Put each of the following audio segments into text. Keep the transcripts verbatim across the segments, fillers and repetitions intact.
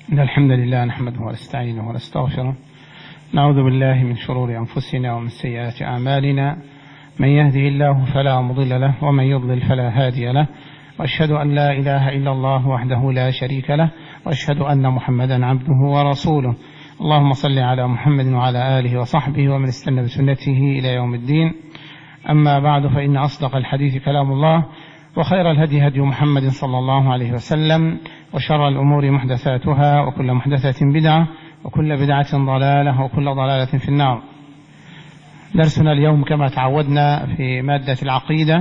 إن الحمد لله نحمده ونستعينه ونستغفره، نعوذ بالله من شرور أنفسنا ومن سيئات أعمالنا، من يهده الله فلا مضل له ومن يضلل فلا هادي له، وأشهد أن لا إله إلا الله وحده لا شريك له، وأشهد أن محمدا عبده ورسوله. اللهم صل على محمد وعلى آله وصحبه ومن استنى بسنته إلى يوم الدين. أما بعد، فإن أصدق الحديث كلام الله، وخير الهدي هدي محمد صلى الله عليه وسلم، وشر الأمور محدثاتها، وكل محدثة بدعة، وكل بدعة ضلالة، وكل ضلالة في النار. درسنا اليوم كما تعودنا في مادة العقيدة،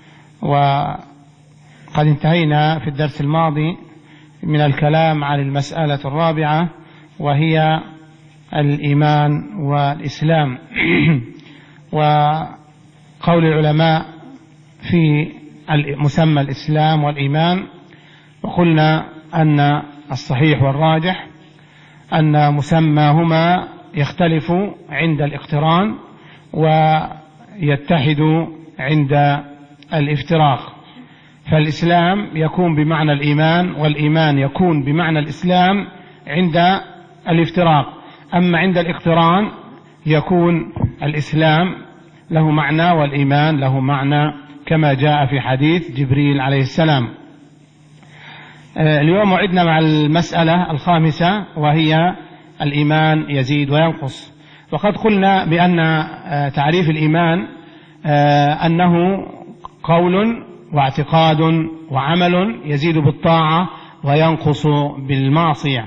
وقد انتهينا في الدرس الماضي من الكلام عن المسألة الرابعة، وهي الإيمان والإسلام. وقول العلماء في مسمى الإسلام والإيمان، وقلنا أن الصحيح والراجح أن مسماهما يختلف عند الاقتران ويتحد عند الافتراق، فالإسلام يكون بمعنى الإيمان، والإيمان يكون بمعنى الإسلام عند الافتراق. أما عند الاقتران يكون الإسلام له معنى والإيمان له معنى، كما جاء في حديث جبريل عليه السلام. اليوم عدنا مع المسألة الخامسة، وهي الإيمان يزيد وينقص. وقد قلنا بأن تعريف الإيمان أنه قول واعتقاد وعمل يزيد بالطاعة وينقص بالمعصية.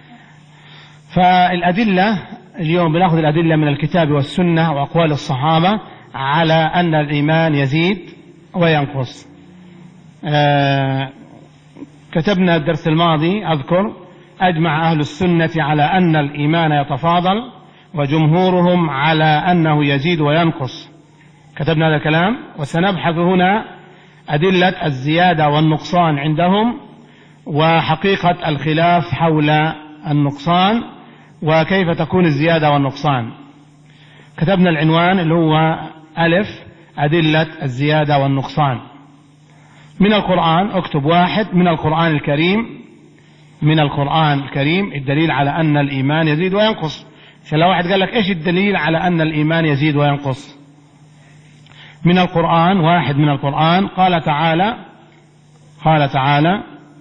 فالأدلة اليوم بنأخذ الأدلة من الكتاب والسنة وأقوال الصحابة على أن الإيمان يزيد وينقص. آه كتبنا الدرس الماضي أذكر أجمع أهل السنة على أن الإيمان يتفاضل، وجمهورهم على أنه يزيد وينقص. كتبنا هذا الكلام، وسنبحث هنا أدلة الزيادة والنقصان عندهم، وحقيقة الخلاف حول النقصان، وكيف تكون الزيادة والنقصان. كتبنا العنوان اللي هو ألف أدلة الزيادة والنقصان من القرآن. اكتب واحد من القرآن الكريم، من القرآن الكريم الدليل على أن الإيمان يزيد وينقص. عشان لو واحد قال لك إيش الدليل على أن الإيمان يزيد وينقص؟ من القرآن، واحد من القرآن. قال تعالى قال تعالى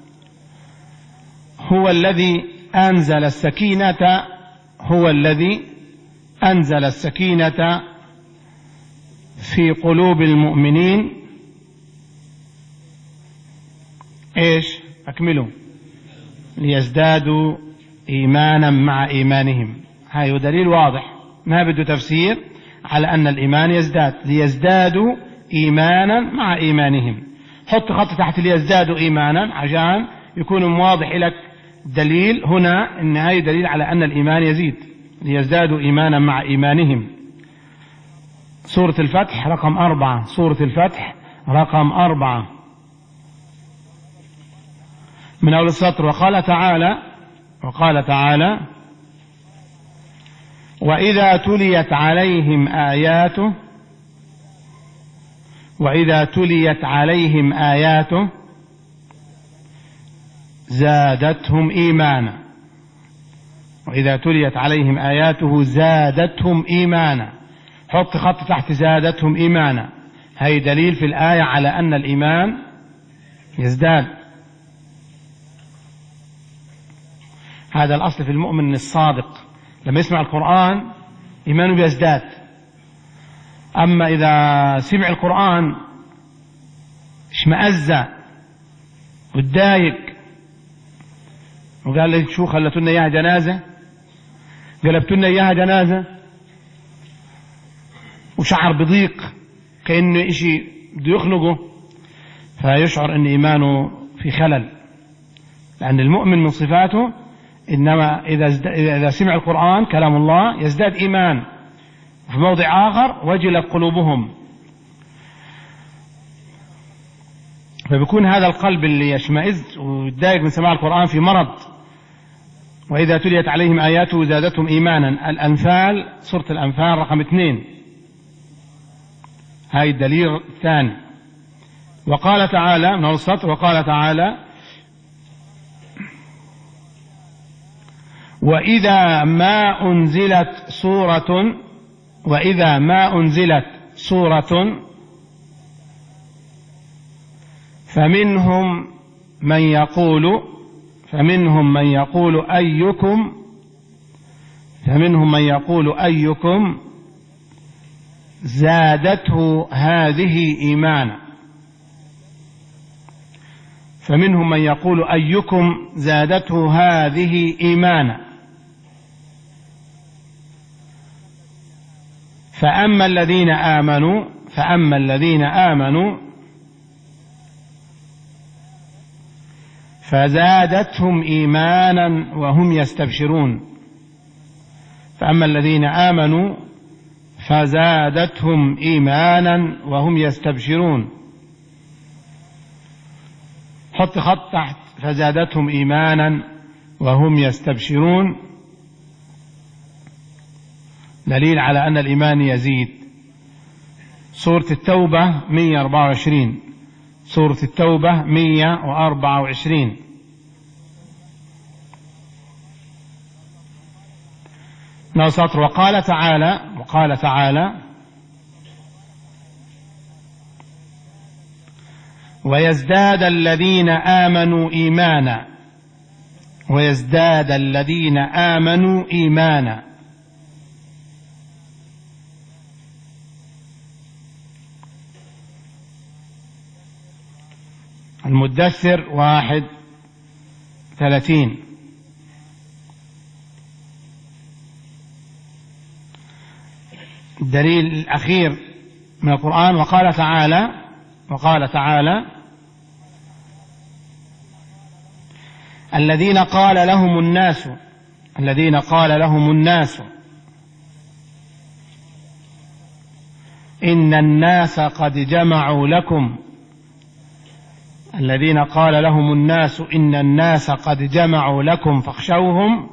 هو الذي أنزل السكينة هو الذي أنزل السكينة في قلوب المؤمنين. إيش؟ أكملوا. ليزدادوا إيمانا مع إيمانهم. هاي دليل واضح ما بده تفسير على أن الإيمان يزداد، ليزدادوا إيمانا مع إيمانهم. حط خط تحت ليزدادوا إيمانا عشان يكون واضح لك دليل هنا إن هاي دليل على أن الإيمان يزيد، ليزدادوا إيمانا مع إيمانهم. سورة الفتح رقم أربعة، سورة الفتح رقم أربعة من أول السطر. وقال تعالى وقال تعالى وإذا تليت عليهم آياته وإذا تليت عليهم آياته زادتهم إيمانا. وإذا تليت عليهم آياته زادتهم إيمانا. حط خط تحت زادتهم إيمانا. هي دليل في الآية على أن الإيمان يزداد. هذا الأصل في المؤمن الصادق، لما يسمع القرآن إيمانه بيزداد. أما إذا سمع القرآن اشمأز وتضايق وقال لي شو خلتونا إياها جنازة، قلبتونا إياها جنازة، وشعر بضيق كأنه إشي بده يخنقه، فيشعر أن إيمانه في خلل. لأن المؤمن من صفاته إنما إذا إذا سمع القرآن كلام الله يزداد إيمان. في موضع آخر وجلت قلوبهم، فبيكون هذا القلب اللي يشمئز ويتضايق من سماع القرآن في مرض. وإذا تليت عليهم آياته زادتهم إيمانا. الأنفال، سورة الأنفال رقم اثنين، هاي الدليل الثاني. وقال تعالى من السطر وقال تعالى وإذا ما أنزلت سورة وإذا ما أنزلت سورة فمنهم من يقول فمنهم من يقول أيكم فمنهم من يقول أيكم زادته هذه إيمانا فمنهم من يقول أيكم زادته هذه إيمانا فأما الذين آمنوا فأما الذين آمنوا فزادتهم إيمانا وهم يستبشرون فأما الذين آمنوا فزادتهم إيمانا وهم يستبشرون. حط خط تحت فزادتهم إيمانا وهم يستبشرون، دليل على أن الإيمان يزيد. سورة التوبة مئة وأربعة وعشرين سورة التوبة مئة وأربعة وعشرين. نوسطر وقال تعالى وقال تعالى ويزداد الذين آمنوا إيمانا ويزداد الذين آمنوا إيمانا. المدثر واحد ثلاثين. الدليل الأخير من القرآن وقال تعالى وقال تعالى الذين قال لهم الناس الذين قال لهم الناس إن الناس قد جمعوا لكم الذين قال لهم الناس إن الناس قد جمعوا لكم فاخشوهم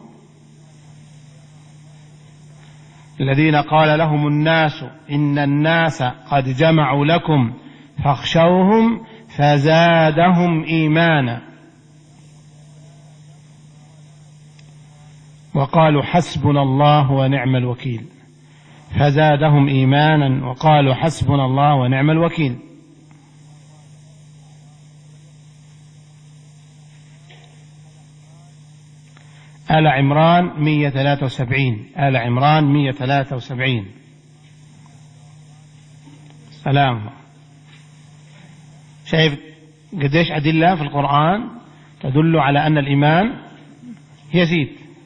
الذين قال لهم الناس إن الناس قد جمعوا لكم فاخشوهم فزادهم إيمانا وقالوا حسبنا الله ونعم الوكيل. فزادهم إيمانا وقالوا حسبنا الله ونعم الوكيل. آل عمران مئة وثلاثة وسبعين آل عمران مئة وثلاثة وسبعين. سلام. شايف قديش أدلة في القرآن تدل على أن الإيمان يزيد،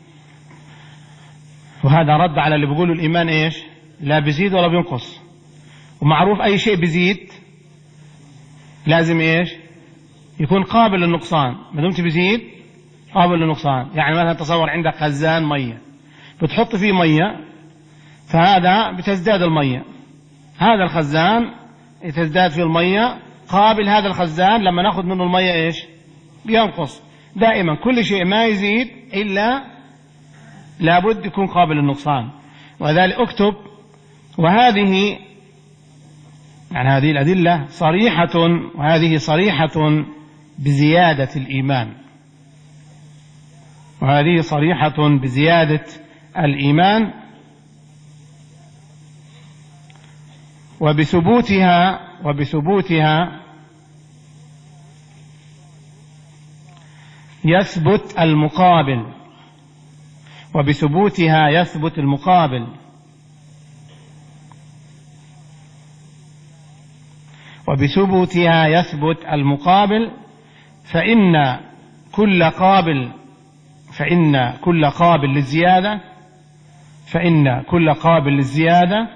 وهذا رد على اللي بيقولوا الإيمان إيش لا بيزيد ولا بينقص. ومعروف أي شيء بيزيد لازم إيش يكون قابل للنقصان. ما دمت بيزيد قابل للنقصان. يعني مثلا تصور عندك خزان مية بتحط فيه مية فهذا بتزداد المية، هذا الخزان تزداد فيه المية قابل هذا الخزان لما ناخذ منه المية إيش بينقص. دائما كل شيء ما يزيد إلا لابد يكون قابل للنقصان. وذلك اكتب وهذه يعني هذه الأدلة صريحة وهذه صريحة بزيادة الإيمان وهذه صريحة بزيادة الإيمان وبثبوتها وبثبوتها يثبت المقابل وبثبوتها يثبت المقابل وبثبوتها يثبت المقابل فإن كل قابل فإن كل قابل للزيادة فإن كل قابل للزيادة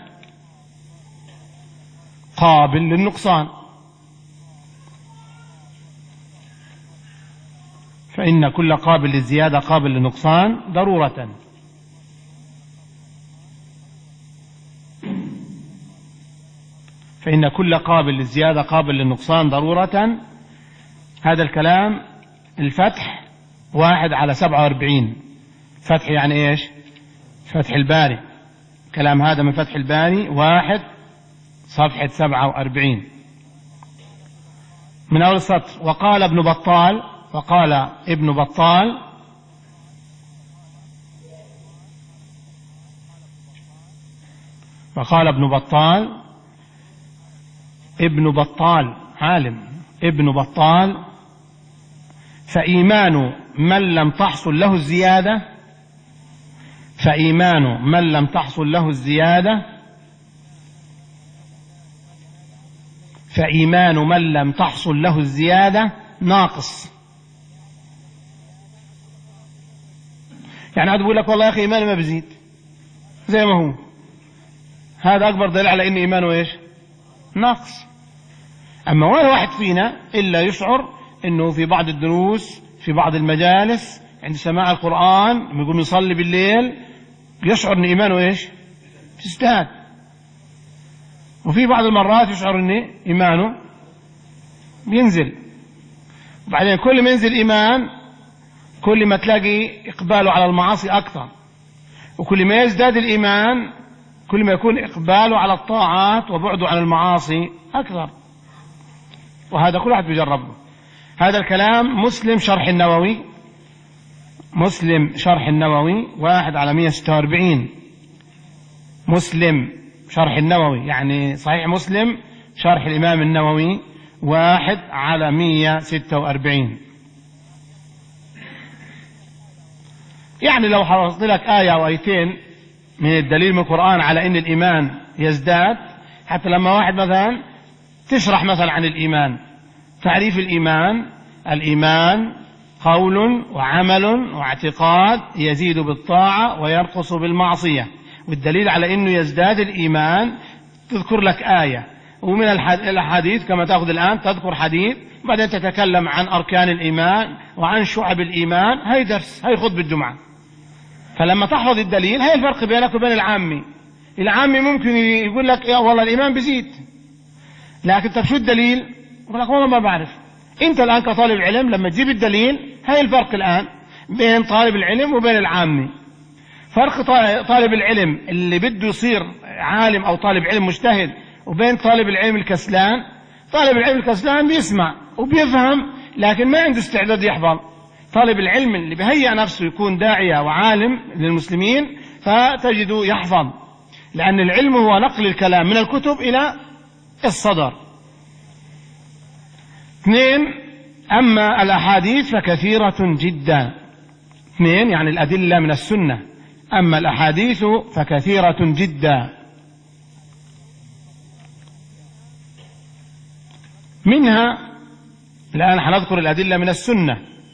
قابل للنقصان فإن كل قابل للزيادة قابل للنقصان ضرورة. فإن كل قابل للزيادة قابل للنقصان ضرورة. هذا الكلام الفتح واحد على سبعة واربعين. فتح يعني إيش فتح الباري. كلام هذا من فتح الباري واحد صفحة سبعة واربعين من أول السطر. وقال ابن بطال وقال ابن بطال فقال ابن بطال ابن بطال عالم ابن بطال فإيمان من لم تحصل له الزيادة فإيمان من لم تحصل له الزيادة فإيمان من لم تحصل له الزيادة ناقص. يعني عاد بقول لك والله يا أخي إيماني ما بزيد زي ما هو، هذا أكبر دليل على إن إيمانه إيش؟ ناقص. أما ولا واحد فينا إلا يشعر إنه في بعض الدروس في بعض المجالس عند سماع القرآن يقوم يصلي بالليل يشعر إن إيمانه إيش؟ تزداد. وفي بعض المرات يشعر إن إيمانه بينزل. وبعدين كل ما ينزل إيمان كل ما تلاقي إقباله على المعاصي أكثر، وكل ما يزداد الإيمان كل ما يكون إقباله على الطاعات وبعده عن المعاصي أكثر. وهذا كل واحد بيجربه. هذا الكلام مسلم شرح النووي، مسلم شرح النووي واحد على مئة وستة وأربعين. مسلم شرح النووي يعني صحيح مسلم شرح الإمام النووي واحد على مئة وستة وأربعين. يعني لو حرصت لك آية أو آيتين من الدليل من القرآن على أن الإيمان يزداد، حتى لما واحد مثلا تشرح مثلا عن الإيمان، تعريف الإيمان: الإيمان قول وعمل واعتقاد يزيد بالطاعة وينقص بالمعصية. والدليل على أنه يزداد الإيمان تذكر لك آية، ومن الحديث كما تأخذ الآن تذكر حديث، بعدين تتكلم عن أركان الإيمان وعن شعب الإيمان. هاي درس، هاي خطبة الجمعة. فلما تحفظ الدليل هاي الفرق بينك وبين العامي. العامي ممكن يقول لك يا والله الإيمان بيزيد، لكن طب شو الدليل؟ يقول لك والله ما بعرف. أنت الآن كطالب علم لما تجيب الدليل، هاي الفرق الآن بين طالب العلم وبين العامي. فرق طالب العلم اللي بده يصير عالم أو طالب علم مجتهد وبين طالب العلم الكسلان. طالب العلم الكسلان بيسمع وبيفهم لكن ما عنده استعداد يحفظ. طالب العلم اللي بيهيئ نفسه يكون داعية وعالم للمسلمين فتجده يحفظ، لأن العلم هو نقل الكلام من الكتب إلى الصدر. اثنين: أما الأحاديث فكثيرة جدا. اثنين يعني الأدلة من السنة. أما الأحاديث فكثيرة جدا، منها الآن حنذكر الأدلة من السنة.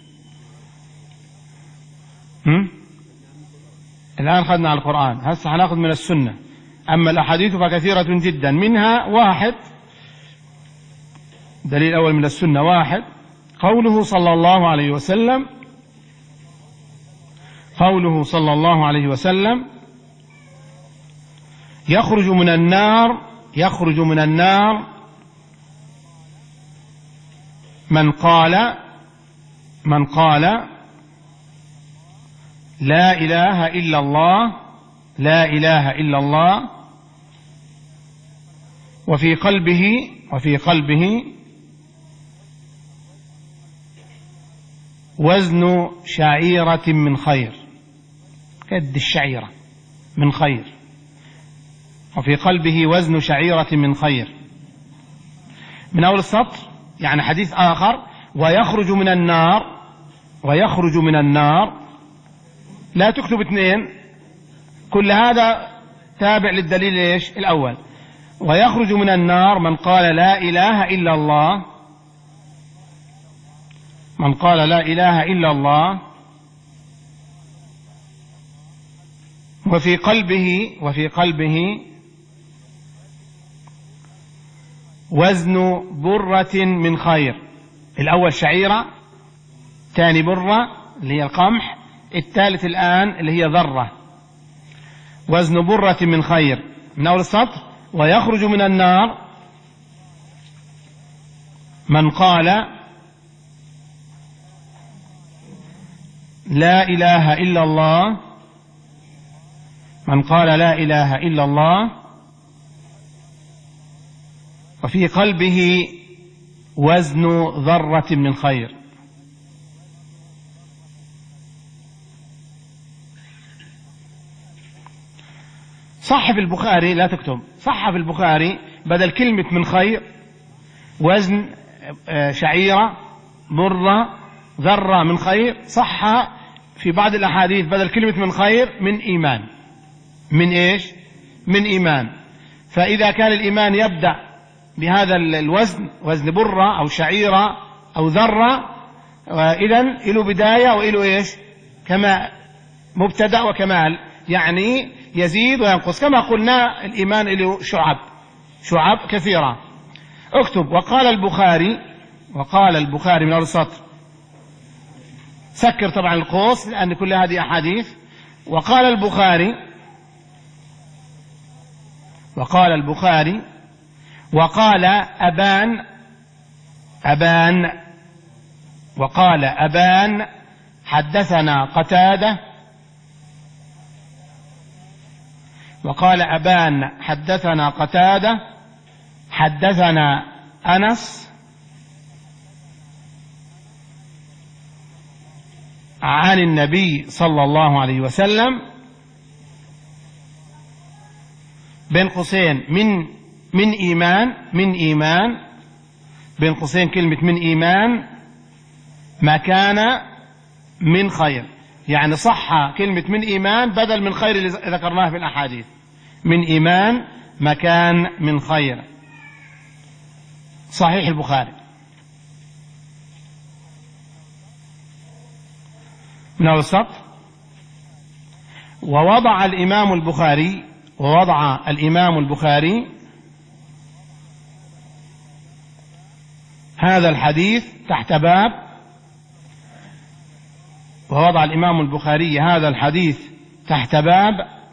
هم؟ الآن خذنا على القرآن، هسه حناخذ من السنة. أما الأحاديث فكثيرة جدا، منها واحد. دليل أول من السنة واحد: قوله صلى الله عليه وسلم قوله صلى الله عليه وسلم يخرج من النار يخرج من النار من قال من قال لا إله إلا الله لا إله إلا الله وفي قلبه وفي قلبه وزن شعيرة من خير، كد الشعيرة من خير، وفي قلبه وزن شعيرة من خير. من أول السطر يعني حديث آخر: ويخرج من النار ويخرج من النار. لا تكتب اثنين، كل هذا تابع للدليل ايش الأول. ويخرج من النار من قال لا إله إلا الله من قال لا إله إلا الله وفي قلبه وفي قلبه وزن برة من خير. الأول شعيرة، ثاني برة اللي هي القمح، الثالث الآن اللي هي ذرة. وزن برة من خير. من أول السطر: ويخرج من النار من قال لا إله إلا الله من قال لا إله إلا الله وفي قلبه وزن ذرة من خير. صح في البخاري، لا تكتب، صح في البخاري بدل كلمة من خير وزن شعيرة برة ذرة من خير، صح في بعض الأحاديث بدل كلمة من خير من إيمان. من إيش؟ من إيمان. فإذا كان الإيمان يبدأ بهذا الوزن، وزن برة أو شعيرة أو ذرة، إذن له بداية وإله إيش؟ كما مبتدأ وكمال، يعني يزيد وينقص. كما قلنا الإيمان له شعب، شعب كثيرة. اكتب: وقال البخاري، وقال البخاري من أول السطر، سكر طبعا القوس لأن كل هذه أحاديث. وقال البخاري، وقال البخاري وقال أبان، أبان وقال أبان حدثنا قتادة، وقال أبان حدثنا قتادة حدثنا أنس عن النبي صلى الله عليه وسلم، بين قوسين من من إيمان، من إيمان بين قوسين كلمة من إيمان ما كان من خير، يعني صح كلمة من إيمان بدل من خير اللي ذكرناه في الأحاديث. من إيمان مكان من خير، صحيح البخاري. من أول السطر: ووضع الإمام البخاري، ووضع الإمام البخاري هذا الحديث تحت باب، ووضع الإمام البخاري هذا الحديث تحت باب،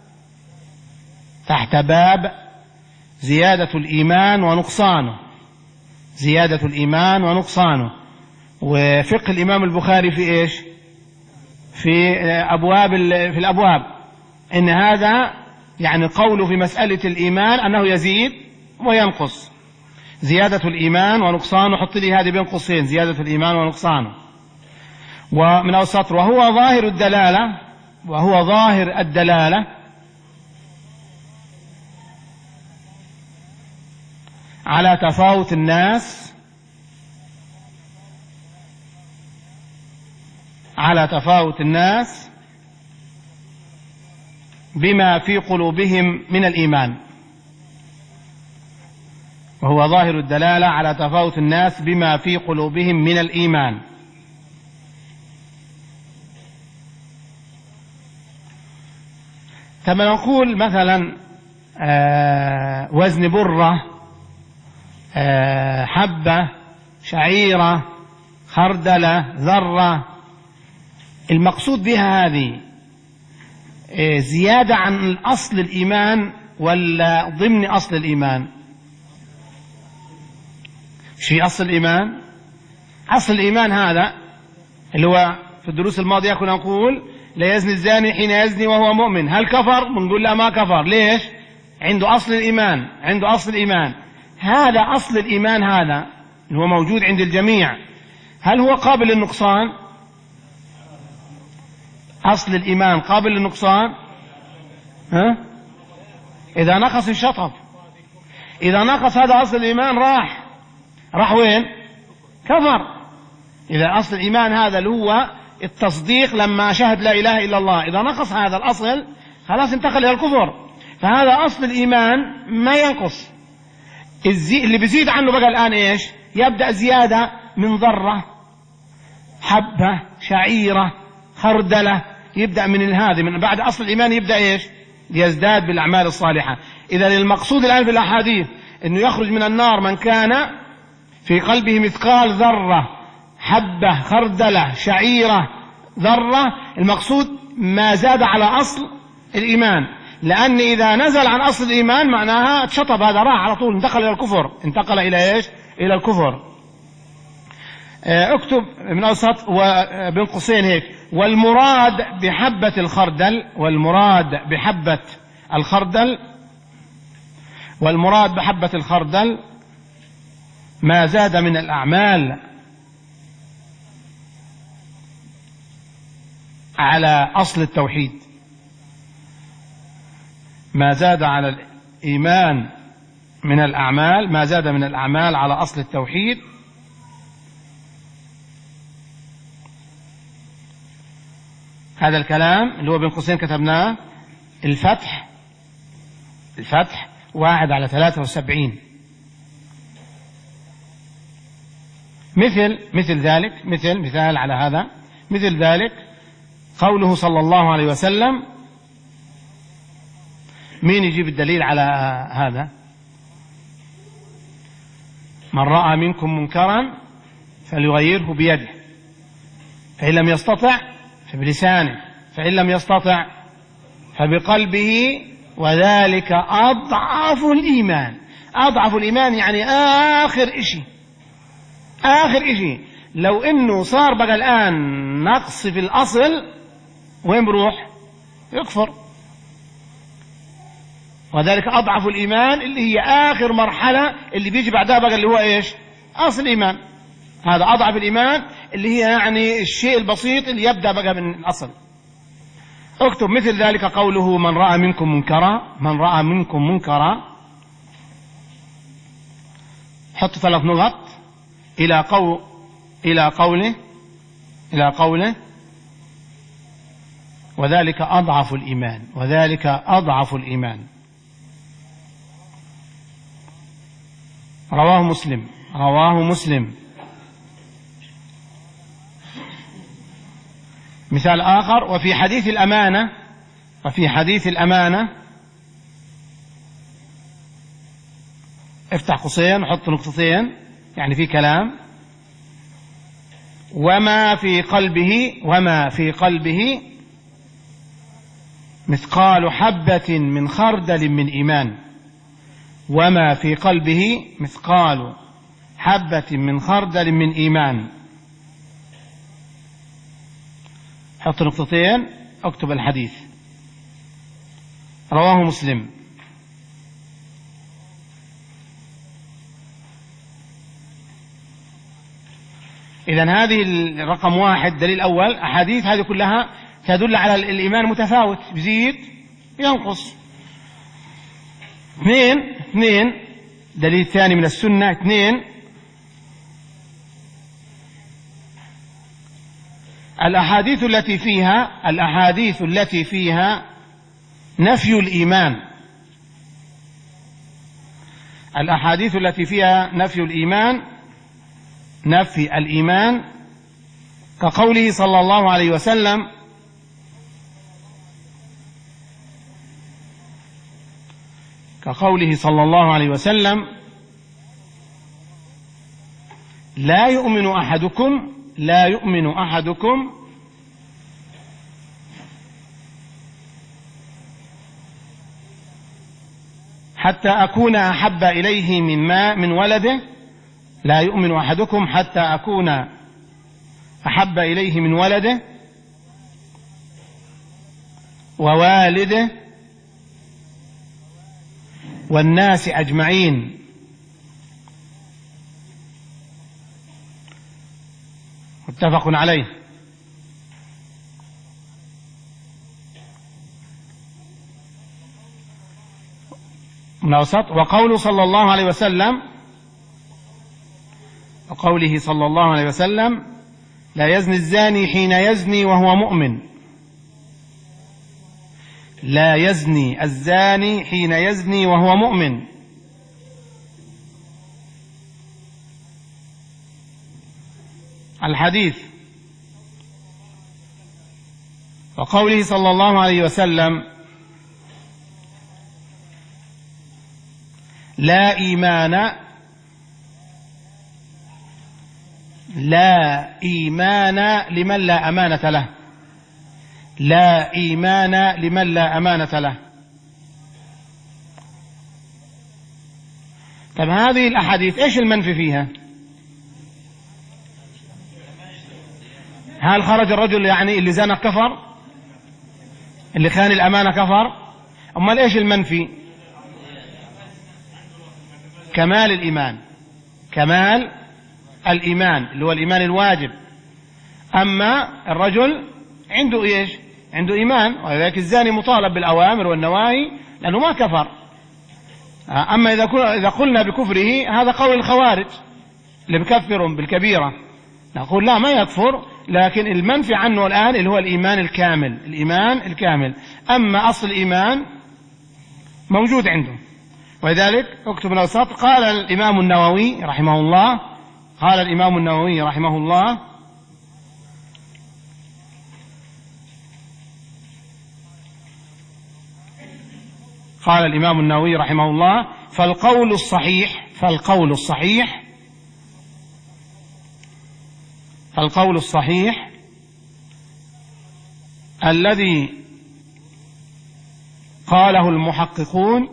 تحت باب زيادة الإيمان ونقصانه، زيادة الإيمان ونقصانه. وفقه الإمام البخاري في إيش؟ في أبواب، في الأبواب، إن هذا يعني قوله في مسألة الإيمان أنه يزيد وينقص، زيادة الإيمان ونقصانه. حط لي هذه بين قوسين، زيادة الإيمان ونقصانه. ومن السطر: وهو ظاهر الدلالة، وهو ظاهر الدلالة على تفاوت الناس، على تفاوت الناس بما في قلوبهم من الإيمان. وهو ظاهر الدلالة على تفاوت الناس بما في قلوبهم من الإيمان. كما نقول مثلا آه وزن برة، آه حبة، شعيرة، خردلة، ذرة، المقصود بها هذه آه زيادة عن أصل الإيمان ولا ضمن أصل الإيمان؟ شيء أصل الإيمان، أصل الإيمان هذا اللي هو في الدروس الماضية كنا نقول لا يزني الزاني حين يزني وهو مؤمن، هل كفر؟ بنقول لا ما كفر. ليش؟ عنده أصل الإيمان، عنده أصل الإيمان. هذا أصل الإيمان هذا اللي هو موجود عند الجميع، هل هو قابل للنقصان؟ أصل الإيمان قابل للنقصان؟ ها؟ إذا نقص انشطب، إذا نقص هذا أصل الإيمان راح راح وين؟ كفر. إذا أصل الإيمان هذا اللي هو التصديق لما شهد لا إله إلا الله، إذا نقص هذا الأصل خلاص انتقل إلى الكفر. فهذا أصل الإيمان ما ينقص، اللي بيزيد عنه بقى الآن إيش؟ يبدأ زيادة من ذرة، حبة، شعيرة، خردلة، يبدأ من هذه، من بعد أصل الإيمان يبدأ إيش؟ يزداد بالأعمال الصالحة. إذا المقصود الآن في الأحاديث أنه يخرج من النار من كان في قلبه مثقال ذرة، حبة، خردلة، شعيرة، ذرة، المقصود ما زاد على أصل الإيمان، لأن إذا نزل عن أصل الإيمان معناها اتشطب، هذا راح على طول، انتقل إلى الكفر، انتقل إلى إيش؟ إلى الكفر. اكتب من أوسط وبين قوسين هيك: والمراد بحبة الخردل، والمراد بحبة الخردل، والمراد بحبة الخردل ما زاد من الأعمال على أصل التوحيد، ما زاد على الإيمان من الأعمال، ما زاد من الأعمال على أصل التوحيد. هذا الكلام اللي هو بين قوسين كتبناه الفتح، الفتح واحد على ثلاثة وسبعين. مثل مثل ذلك، مثل مثال على هذا، مثل ذلك قوله صلى الله عليه وسلم. مين يجيب الدليل على هذا؟ من رأى منكم منكرا فليغيره بيده، فإن لم يستطع فبلسانه، فإن لم يستطع فبقلبه، وذلك أضعف الإيمان. أضعف الإيمان يعني آخر إشي، آخر إشي. لو إنه صار بقى الآن نقص في الأصل، وين بروح؟ يكفر. وذلك أضعف الإيمان اللي هي آخر مرحلة اللي بيجي بعدها بقى اللي هو إيش؟ أصل الإيمان. هذا أضعف الإيمان اللي هي يعني الشيء البسيط اللي يبدأ بقى من الأصل. اكتب مثل ذلك قوله من رأى منكم منكرا، من رأى منكم منكرا، حط ثلاث نقط إلى قول إلى قوله إلى قوله وذلك أضعف الإيمان، وذلك أضعف الإيمان. رواه مسلم، رواه مسلم. مثال آخر، وفي حديث الأمانة، وفي حديث الأمانة، افتح قوسين وحط نقطتين، يعني في كلام. وما في قلبه، وما في قلبه مثقال حبة من خردل من إيمان، وما في قلبه مثقال حبة من خردل من إيمان. حط نقطتين، اكتب الحديث. رواه مسلم. إذن هذه الرقم واحد دليل أول. أحاديث هذه كلها تدل على الإيمان متفاوت، بزيد ينقص. اثنين اثنين دليل ثاني من السنة. اثنين الأحاديث التي فيها الأحاديث التي فيها نفي الإيمان، الأحاديث التي فيها نفي الإيمان، نفي الإيمان، كقوله صلى الله عليه وسلم كقوله صلى الله عليه وسلم لا يؤمن أحدكم لا يؤمن أحدكم حتى أكون أحب إليه من ما من ولده، لا يؤمن أحدكم حتى أكون أحب إليه من ولده ووالده والناس أجمعين. متفق عليه. من أوسط. وقوله صلى الله عليه وسلم وقوله صلى الله عليه وسلم لا يزني الزاني حين يزني وهو مؤمن، لا يزني الزاني حين يزني وهو مؤمن. الحديث. وقوله صلى الله عليه وسلم لا إيمان لا إيمان لمن لا أمانة له، لا إيمان لمن لا أمانة له. طب هذه الأحاديث إيش المنفي فيها؟ هل خرج الرجل يعني اللي زنى كفر، اللي خان الأمانة كفر؟ أمال إيش المنفي؟ كمال الإيمان، كمال الإيمان اللي هو الإيمان الواجب. أما الرجل عنده إيش؟ عنده إيمان، ولذلك الزاني مطالب بالأوامر والنواهي لأنه ما كفر. أما إذا قلنا بكفره هذا قول الخوارج اللي بكفرهم بالكبيرة، نقول لا ما يكفر، لكن المنفي عنه الآن اللي هو الإيمان الكامل، الإيمان الكامل. أما أصل الإيمان موجود عنده. ولذلك اكتب الأوساط. قال الإمام النووي رحمه الله قال الإمام النووي رحمه الله قال الإمام النووي رحمه الله فالقول الصحيح فالقول الصحيح فالقول الصحيح الذي قاله المحققون،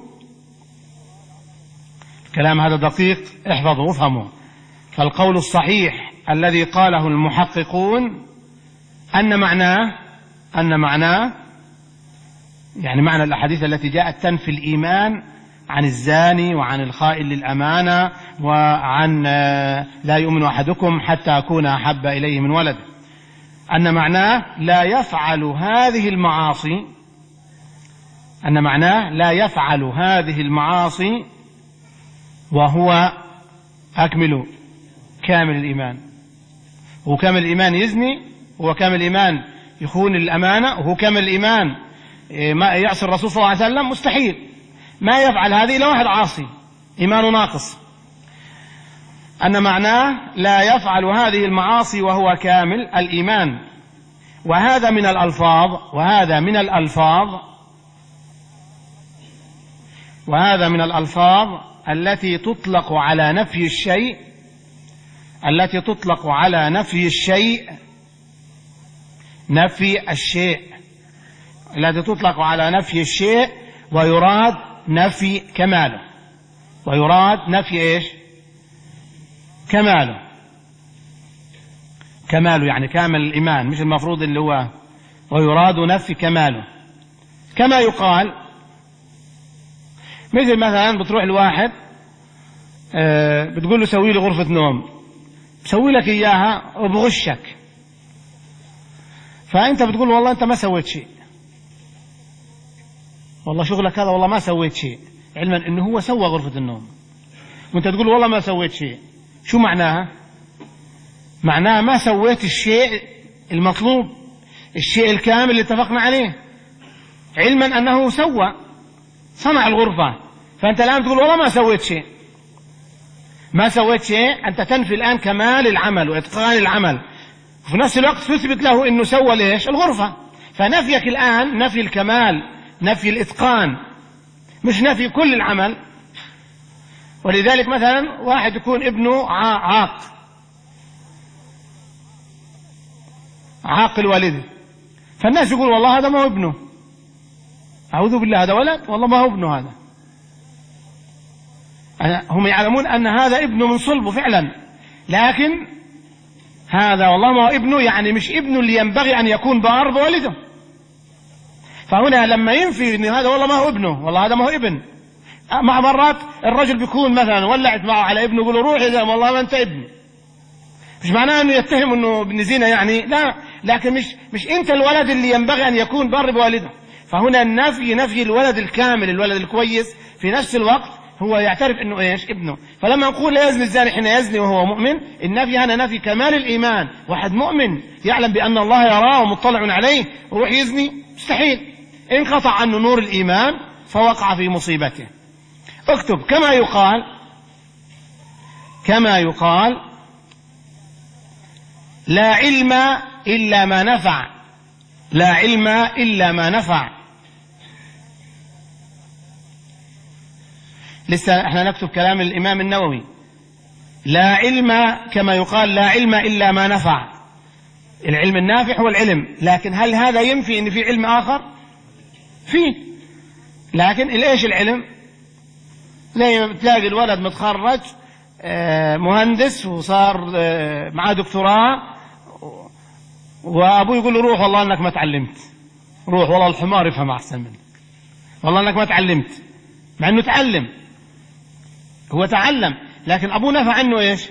الكلام هذا دقيق احفظوا وافهموا. فالقول الصحيح الذي قاله المحققون أن معناه أن معناه يعني معنى الأحاديث التي جاءت تنفي الإيمان عن الزاني وعن الخائن للأمانة وعن لا يؤمن أحدكم حتى أكون أحب إليه من ولده، أن معناه لا يفعل هذه المعاصي أن معناه لا يفعل هذه المعاصي وهو أكمل كامل الإيمان. هو كامل الإيمان يزني، هو كامل الإيمان يخون الأمانة، وهو كامل الإيمان ما يعصي الرسول صلى الله عليه وسلم، مستحيل ما يفعل هذه إلا واحد عاصي إيمانه ناقص. أن معناه لا يفعل هذه المعاصي وهو كامل الإيمان. وهذا من الألفاظ وهذا من الألفاظ وهذا من الألفاظ التي تطلق على نفي الشيء التي تطلق على نفي الشيء نفي الشيء التي تطلق على نفي الشيء ويراد نفي كماله ويراد نفي إيش؟ كماله كماله يعني كامل الإيمان، مش المفروض اللي هو ويراد نفي كماله. كما يقال مثل مثلا بتروح الواحد آه بتقول له سوي لي غرفة نوم، بسوي لك إياها وبغشك، فأنت بتقول والله أنت ما سويت شيء، والله شغلك هذا والله ما سويت شيء، علما أنه هو سوى غرفة النوم وأنت تقول والله ما سويت شيء. شو معناها؟ معناها ما سويت الشيء المطلوب، الشيء الكامل اللي اتفقنا عليه، علما أنه سوى صنع الغرفة، فأنت الآن تقول والله ما سويت شيء. ما سويت شيء، أنت تنفي الآن كمال العمل وإتقان العمل، وفي نفس الوقت تثبت له أنه سوى ليش الغرفة. فنفيك الآن نفي الكمال، نفي الإتقان، مش نفي كل العمل. ولذلك مثلا واحد يكون ابنه عاق عاق الوالد، فالناس يقول والله هذا ما هو ابنه، أعوذ بالله هذا ولد، والله ما هو ابنه هذا. هم يعلمون أن هذا ابنه من صلبه فعلا، لكن هذا والله ما هو ابنه، يعني مش ابنه اللي ينبغي أن يكون بأرض والده. فهنا لما ينفي أن هذا والله ما هو ابنه، والله هذا ما هو ابن. مع مرات الرجل بيكون مثلا ولعت معه على ابنه يقول له روح إذا والله ما أنت ابن، مش معناه أنه يتهم أنه ابن زنا يعني، لا، لكن مش مش أنت الولد اللي ينبغي أن يكون بر بوالده. فهنا النفي نفي الولد الكامل، الولد الكويس، في نفس الوقت هو يعترف أنه إيش ابنه. فلما نقول لا يزني الزاني حين يزني وهو مؤمن، النفي هنا نفي كمال الإيمان. واحد مؤمن يعلم بأن الله يراه ومطلع عليه وروح يزني، مستحيل. انقطع عنه نور الإيمان فوقع في مصيبته. اكتب كما يقال كما يقال لا علم إلا ما نفع لا علم إلا ما نفع. لسه احنا نكتب كلام الإمام النووي. لا علم كما يقال لا علم إلا ما نفع. العلم النافع هو العلم، لكن هل هذا ينفي ان في علم آخر؟ فيه، لكن ايش العلم؟ تلاقي الولد متخرج مهندس وصار معاه دكتوراه، وابوه يقول له روح والله انك ما تعلمت، روح والله الحمار يفهم احسن منك، والله انك ما تعلمت، مع انه تعلم، هو تعلم، لكن ابوه نفى عنه ايش؟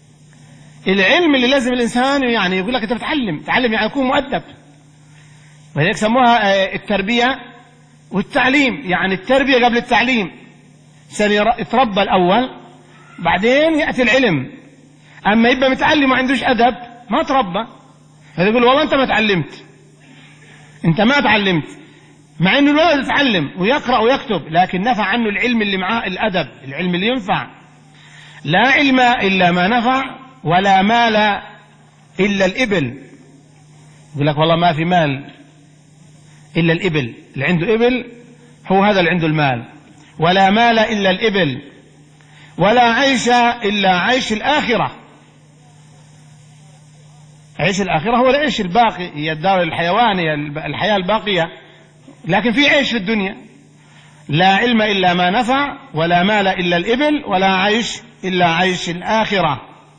العلم اللي لازم الانسان يعني يقول لك انت بتعلم، تعلم يعني يكون مؤدب. ولذلك سموها التربية والتعليم، يعني التربية قبل التعليم، يتربى الأول بعدين يأتي العلم. أما يبقى متعلم ما عندوش أدب ما تربى، فيقول والله أنت ما تعلمت، أنت ما تعلمت، مع أنه الولد يتعلم ويقرأ ويكتب، لكن نفع عنه العلم اللي معاه الأدب، العلم اللي ينفع. لا علم إلا ما نفع، ولا مال إلا الإبل. يقول لك والله ما في مال إلا الإبل، اللي عنده إبل هو هذا اللي عنده المال. ولا مال إلا الإبل، ولا عيش إلا عيش الآخرة. عيش الآخرة هو العيش الباقي، هي الدار الحيوانية، الحياة الباقية، لكن في عيش في الدنيا. لا علم إلا ما نفع، ولا مال إلا الإبل، ولا عيش إلا عيش الآخرة.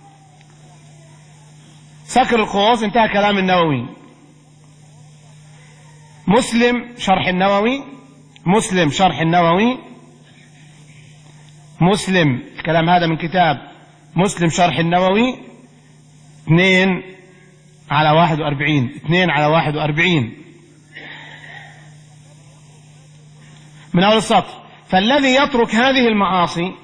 سكر القوس. انتهى كلام النووي. مسلم شرح النووي، مسلم شرح النووي، مسلم الكلام هذا من كتاب مسلم شرح النووي، اثنين على واحد واربعين، اثنين على واحد واربعين من أول السطر. فالذي يترك هذه المعاصي،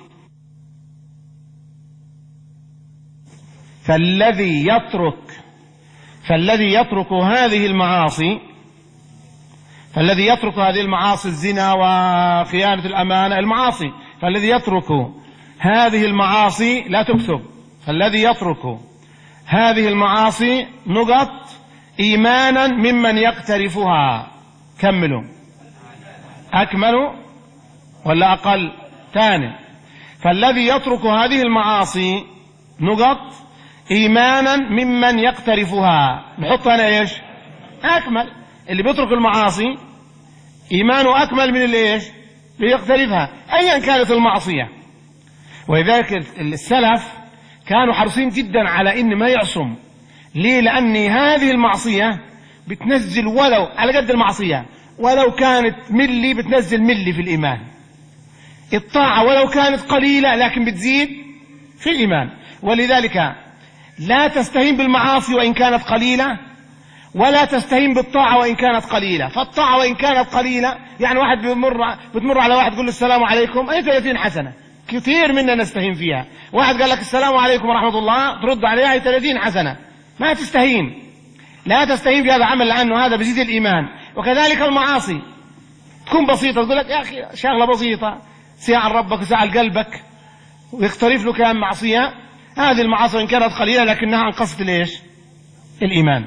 فالذي يترك فالذي يترك هذه المعاصي فالذي يترك هذه المعاصي الزنا وخيانة الأمانة، المعاصي، فالذي يترك هذه المعاصي لا تكتب، فالذي يترك هذه المعاصي نقط إيمانا ممن يقترفها. كملوا. أكملوا ولا أقل؟ ثاني. فالذي يترك هذه المعاصي نقط إيمانا ممن يقترفها. نحط أنا إيش؟ أكمل. اللي بيترك المعاصي إيمانه أكمل من اللي إيش؟ ليقترفها أيا كانت المعصية. ولذلك السلف كانوا حريصين جدا على إن ما يعصم. ليه؟ لأن هذه المعصية بتنزل ولو على قد المعصية، ولو كانت ملي بتنزل ملي في الإيمان. الطاعة ولو كانت قليلة لكن بتزيد في الإيمان. ولذلك لا تستهين بالمعاصي وإن كانت قليلة، ولا تستهين بالطاعة وإن كانت قليلة. فالطاعة وإن كانت قليلة، يعني واحد بتمر, بتمر على واحد تقول له السلام عليكم، أي ثلاثين حسنة، كثير منا نستهين فيها. واحد قال لك السلام عليكم ورحمة الله، ترد عليها أي ثلاثين حسنة، ما تستهين. لا تستهين بهذا العمل لأنه هذا بيزيد الإيمان. وكذلك المعاصي تكون بسيطة، تقول لك يا أخي شغلة بسيطة، ساعة ربك وساعة قلبك، ويختلف له كلام معصية. هذه المعاصي وإن كانت قليلة لكنها أنقصت ليش؟ الإيمان.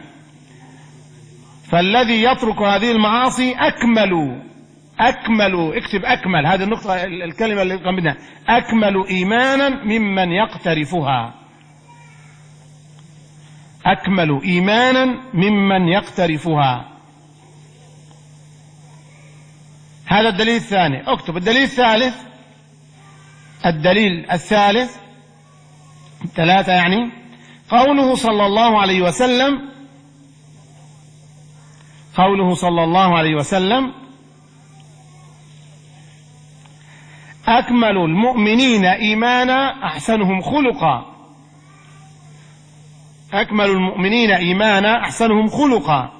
فالذي يترك هذه المعاصي أكمل، أكمل، اكتب أكمل، هذه النقطة الكلمة اللي قمنا، أكمل إيمانا ممن يقترفها. أكمل إيمانا ممن يقترفها. هذا الدليل الثاني. اكتب الدليل الثالث. الدليل الثالث ثلاثة يعني قوله صلى الله عليه وسلم، قوله صلى الله عليه وسلم: أكمل المؤمنين إيمانا أحسنهم خلقا. أكمل المؤمنين إيمانا أحسنهم خلقا.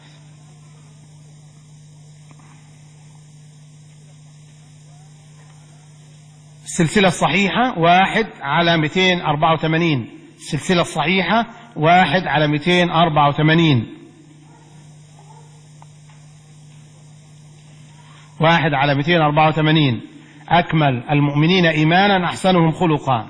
السلسلة الصحيحة واحد على مئتين أربعة وثمانين. السلسلة الصحيحة واحد على مئتين أربعة وثمانين. واحد على مئتين أربعة وثمانين. أكمل المؤمنين إيمانا أحسنهم خلقا.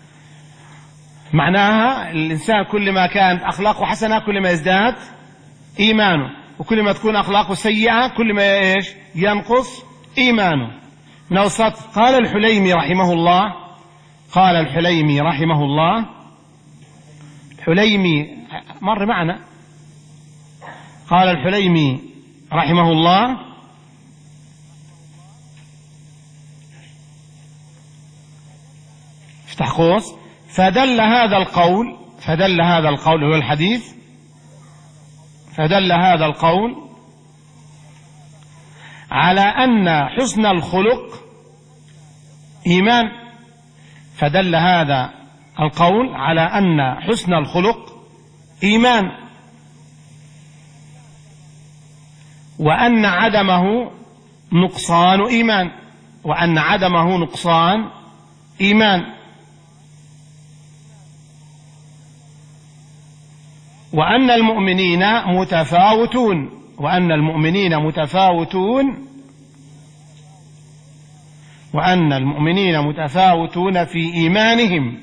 معناها الإنسان كل ما كانت أخلاقه حسنة كل ما يزداد إيمانه، وكل ما تكون أخلاقه سيئة كل ما إيش؟ ينقص إيمانه. من أوسط قال الحليمي رحمه الله، قال الحليمي رحمه الله، الحليمي مر معنا، قال الحليمي رحمه الله: افتح قوس، فدل هذا القول، فدل هذا القول هو الحديث، فدل هذا القول على أن حسن الخلق إيمان. فدل هذا القول على أن حسن الخلق إيمان. وأن عدمه نقصان إيمان، وأن عدمه نقصان إيمان، وأن المؤمنين متفاوتون، وأن المؤمنين متفاوتون وأن المؤمنين متفاوتون في إيمانهم،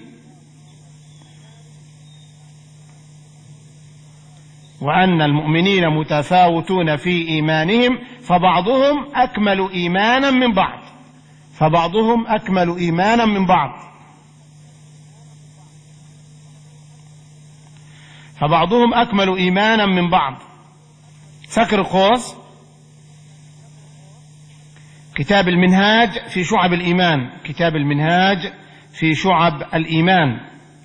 وأن المؤمنين متفاوتون في إيمانهم فبعضهم أكمل إيمانا من بعض، فبعضهم أكمل إيمانا من بعض، فبعضهم أكمل إيمانا من بعض. فكر القوس، كتاب المنهاج في شعب الإيمان، كتاب المنهاج في شعب الإيمان،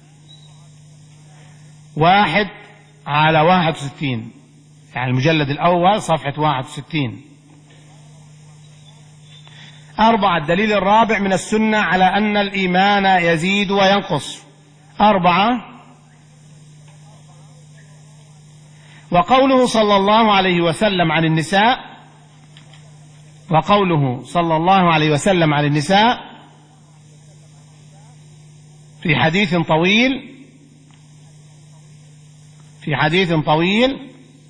واحد على واحد وستين، يعني المجلد الأول صفحة واحد وستين. أربعة، الدليل الرابع من السنة على أن الإيمان يزيد وينقص. أربعة، وقوله صلى الله عليه وسلم عن النساء، وقوله صلى الله عليه وسلم عن النساء في حديث طويل، في حديث طويل: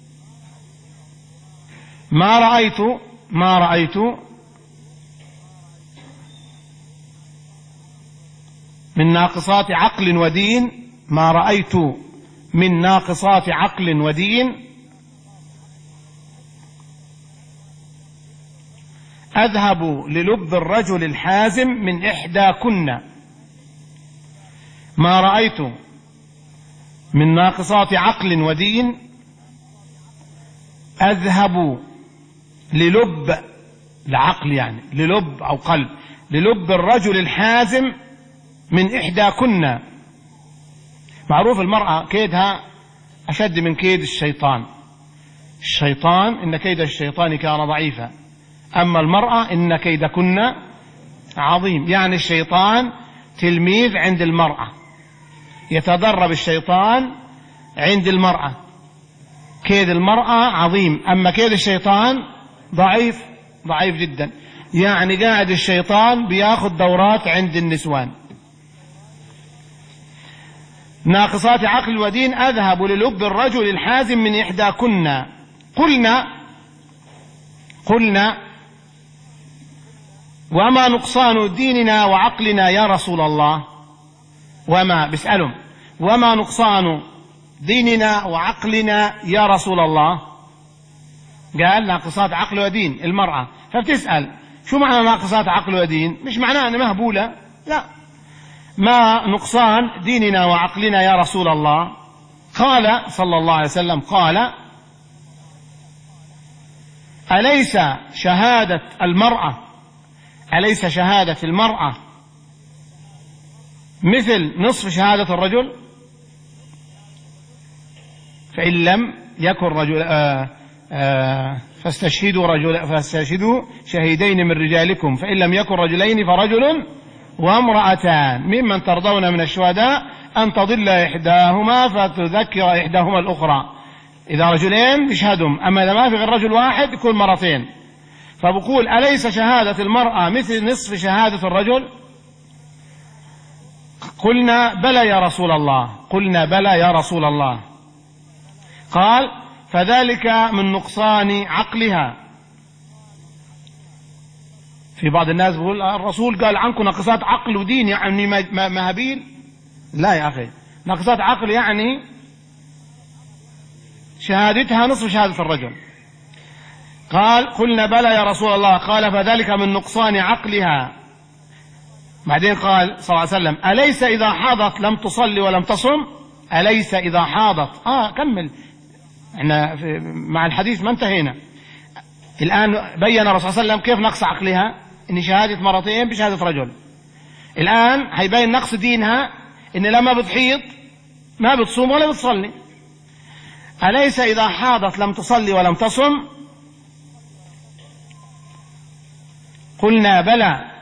ما رأيت ما رأيت من ناقصات عقل ودين ما رأيت من ناقصات عقل ودين أذهب للب الرجل الحازم من إحداكن. ما رأيت من ناقصات عقل ودين أذهب للب العقل، يعني للب أو قلب، للب الرجل الحازم من إحداكن. معروف المرأة كيدها أشد من كيد الشيطان، الشيطان إن كيد الشيطان كان ضعيفا، أما المرأة إن كيدكن عظيم. يعني الشيطان تلميذ عند المرأة، يتدرب الشيطان عند المرأة، كيد المرأة عظيم، أما كيد الشيطان ضعيف ضعيف جدا. يعني قاعد الشيطان بياخذ دورات عند النسوان. ناقصات عقل ودين أذهب للب الرجل الحازم من إحداكن. قلنا قلنا وما نقصان ديننا وعقلنا يا رسول الله؟ وما بيسألهم وما نقصان ديننا وعقلنا يا رسول الله؟ قال ناقصات عقل ودين المرأة. فبتسأل شو معنى ناقصات عقل ودين؟ مش معناه أنها مهبولة، لا، ما نقصان ديننا وعقلنا يا رسول الله؟ قال صلى الله عليه وسلم، قال: أليس شهادة المرأة أليس شهادة المرأة مثل نصف شهادة الرجل؟ فإن لم يكن رجل آآ آآ فاستشهدوا رجل فاستشهدوا شهيدين من رجالكم، فإن لم يكن رجلين فرجل وامرأتان ممن ترضون من الشهداء أن تضل إحداهما فتذكر إحداهما الأخرى. إذا رجلين يشهدهم، أما إذا ما في غير رجل واحد يكون مرتين. فبقول: أليس شهادة المرأة مثل نصف شهادة الرجل؟ قلنا: بلى يا رسول الله. قلنا: بلى يا رسول الله. قال: فذلك من نقصان عقلها. في بعض الناس بيقول الرسول قال عنكم ناقصات عقل ودين، يعني مهابيل. لا يا أخي، ناقصات عقل يعني شهادتها نصف شهادة الرجل. قال: قلنا: بلى يا رسول الله. قال: فذلك من نقصان عقلها. بعدين قال صلى الله عليه وسلم: أليس إذا حاضت لم تصلي ولم تصم؟ أليس إذا حاضت آه كمل، احنا مع الحديث ما انتهينا. الآن بين الرسول صلى الله عليه وسلم كيف نقص عقلها، إن شهادة مرتين بشهادة رجل. الآن هيبين نقص دينها، إن لما بتحيض ما بتصوم ولا بتصلي. أليس إذا حاضت لم تصلي ولم تصم؟ قلنا: بلى.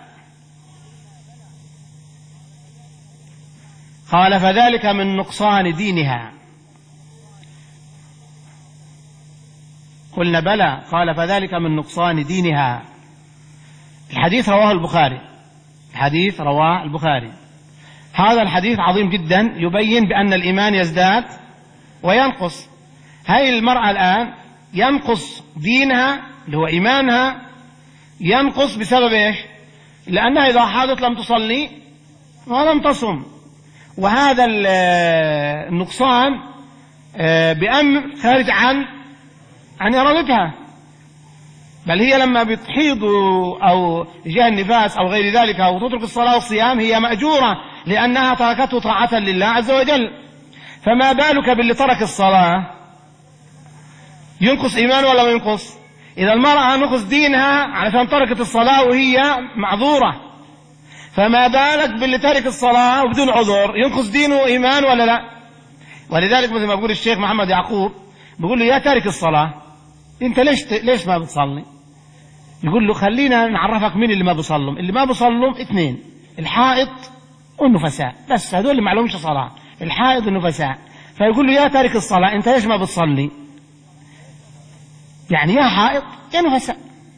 قال: فذلك من نقصان دينها. قلنا بلى. قال فذلك من نقصان دينها. الحديث رواه البخاري، الحديث رواه البخاري. هذا الحديث عظيم جدا، يبين بأن الإيمان يزداد وينقص. هاي المرأة الآن ينقص دينها اللي هو إيمانها، ينقص بسبب إيش؟ لأنها إذا حاضت لم تصلي ولم تصم، وهذا النقصان بأمر خارج عن عن إرادتها، بل هي لما بتحيض أو جاء النفاس أو غير ذلك أو تترك الصلاة والصيام هي مأجورة لأنها تركته طاعة لله عز وجل. فما بالك باللي ترك الصلاة؟ ينقص إيمان ولا ما ينقص؟ إذا المرأة نقص دينها علشان تركت الصلاة وهي معذورة، فما بالك باللي ترك الصلاة وبدون عذر، ينقص دينه إيمان ولا لا؟ ولذلك مثل ما بيقول الشيخ محمد يعقوب، بيقول له يا تارك الصلاة انت ليش ليش ما بتصلي؟ يقول له خلينا نعرفك مين اللي ما بيصلوا. اللي ما بيصلوا اثنين، الحائض والنفساء، بس هذول اللي ما لهمش صلاة، الحائض والنفساء. فيقول له يا تارك الصلاة انت ليش ما بتصلي؟ يعني يا حائض يا نفساء.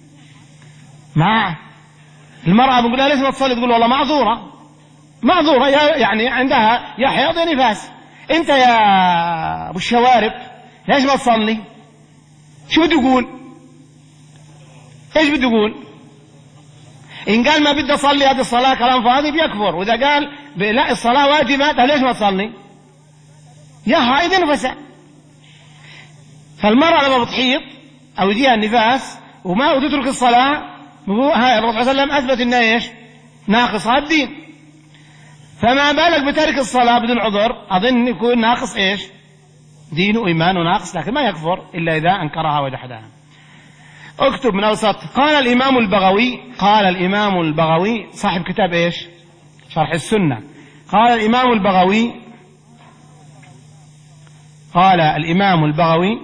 مع المرأة بنقول لها ليش ما تصلي؟ تقول والله معذورة، معذورة يعني عندها يا حيض يا نفاس. انت يا ابو الشوارب ليش ما تصلي؟ شو بده يقول؟ ايش بده يقول؟ ان قال ما بدي اصلي هذه الصلاة كلام فاضي بيكفر، واذا قال لا الصلاة واجبة ليش ما تصلي؟ يا حائض يا نفساء. فالمرأة لما بتحيض او يجيها النفاس وما وتترك الصلاة، هاي الرسول صلى الله عليه وسلم اثبت انها ايش؟ ناقصة الدين. فما بالك بترك الصلاة بدون عذر، اظن يكون ناقص ايش؟ دينه ايمانه ناقص، لكن ما يكفر الا اذا انكرها وجحدها. اكتب من اوسط. قال الامام البغوي، قال الامام البغوي صاحب كتاب ايش؟ شرح السنة. قال الامام البغوي، قال الامام البغوي،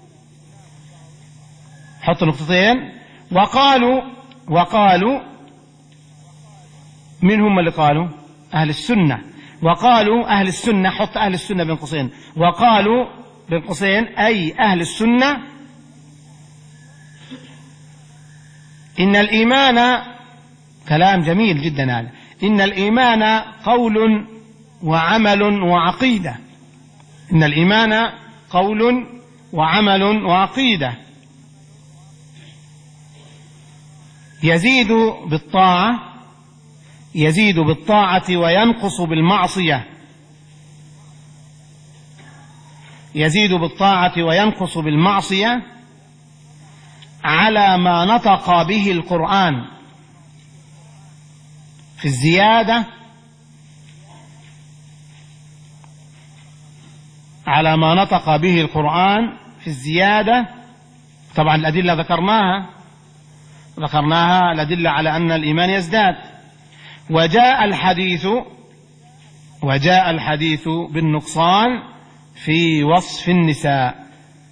حط نقطتين. وقالوا وقالوا من هم اللي قالوا؟ أهل السنة. وقالوا أهل السنة، حط أهل السنة بين قوسين، وقالوا بين قوسين أي أهل السنة إن الإيمان، كلام جميل جدا هذا، إن الإيمان قول وعمل وعقيدة. إن الإيمان قول وعمل وعقيدة، يزيد بالطاعة يزيد بالطاعة وينقص بالمعصية يزيد بالطاعة وينقص بالمعصية على ما نطق به القرآن في الزيادة على ما نطق به القرآن في الزيادة. طبعا الأدلة ذكرناها ذكرناها الأدلة على أن الإيمان يزداد. وجاء الحديث وجاء الحديث بالنقصان في وصف النساء.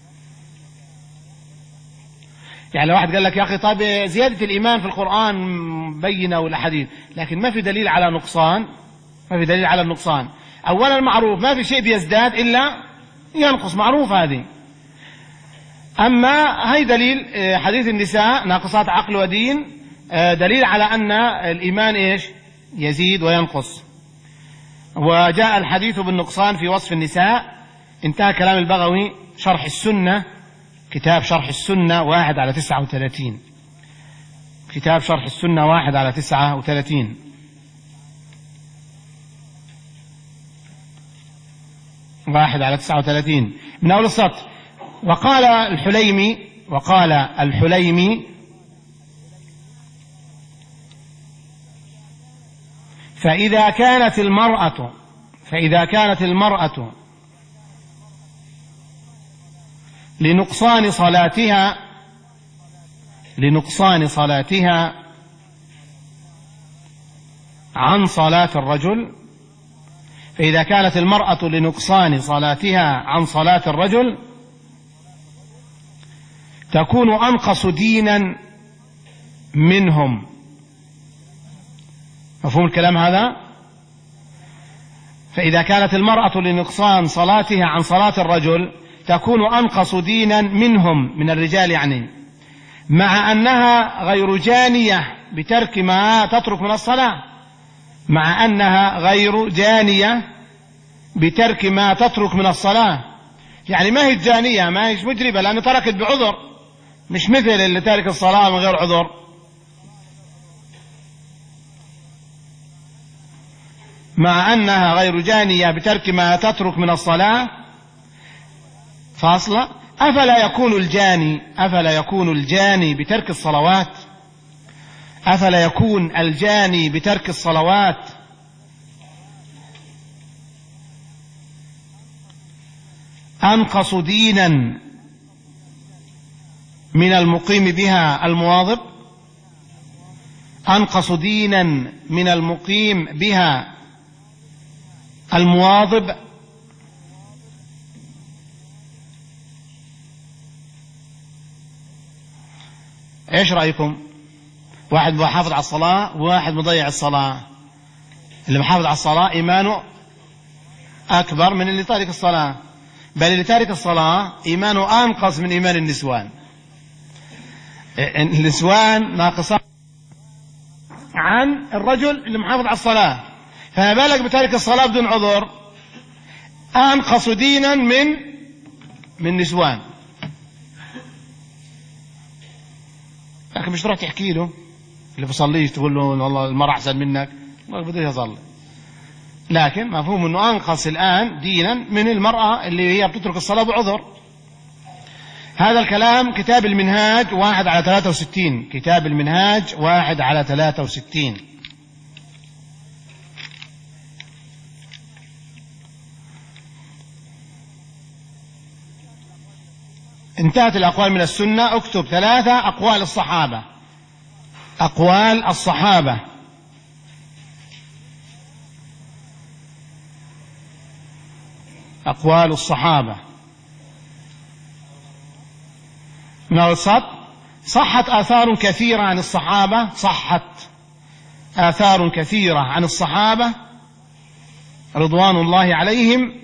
يعني لو واحد قال لك يا أخي طيب زيادة الإيمان في القرآن بينة والأحاديث، لكن ما في دليل على نقصان، ما في دليل على النقصان. أولا معروف ما في شيء بيزداد إلا ينقص، معروف هذه. أما هاي دليل حديث النساء ناقصات عقل ودين، دليل على أن الإيمان إيش؟ يزيد وينقص. وجاء الحديث بالنقصان في وصف النساء. انتهى كلام البغوي. شرح السنة، كتاب شرح السنة واحد على تسعة وثلاثين، كتاب شرح السنة واحد على تسعة وثلاثين. واحد على تسعة وثلاثين من أول السطر. وقال الحليمي وقال الحليمي فإذا كانت المرأة فإذا كانت المرأة لنقصان صلاتها لنقصان صلاتها عن صلاة الرجل فإذا كانت المرأة لنقصان صلاتها عن صلاة الرجل تكون أنقص دينا منهم. مفهوم الكلام هذا؟ فإذا كانت المرأة لنقصان صلاتها عن صلاة الرجل تكون أنقص دينا منهم من الرجال يعني، مع أنها غير جانية بترك ما تترك من الصلاة، مع أنها غير جانية بترك ما تترك من الصلاة. يعني ما هي جانية، ما هي مجربة، لأنه تركت بعذر، مش مثل اللي تارك الصلاة من غير عذر. مع أنها غير جانية بترك ما تترك من الصلاة فاصلة. أفلا يكون الجاني أفلا يكون الجاني بترك الصلوات أفلا يكون الجاني بترك الصلوات أنقص دينا من المقيم بها المواظب أنقص دينا من المقيم بها المواظب. ايش رأيكم؟ واحد محافظ على الصلاة وواحد مضيع الصلاة. اللي محافظ على الصلاة إيمانه أكبر من اللي تارك الصلاة، بل اللي تارك الصلاة إيمانه أنقص من إيمان النسوان. النسوان ناقصان عن الرجل اللي محافظ على الصلاة، فما بالك بتارك الصلاة بدون عذر، أنقص دينا من من نسوان. لكن مش تروح تحكي له اللي بصليش تقول له والله المرأة أحسن منك، والله بده يصلي، لكن مفهوم أنه أنقص الآن دينا من المرأة اللي هي بتترك الصلاة بعذر. هذا الكلام كتاب المنهاج واحد على ثلاثة وستين، كتاب المنهاج واحد على ثلاثة وستين. انتهت الأقوال من السنة. اكتب ثلاثة أقوال الصحابة. أقوال الصحابة: أقوال الصحابة من الصد صحت آثار كثيرة عن الصحابة صحت آثار كثيرة عن الصحابة رضوان الله عليهم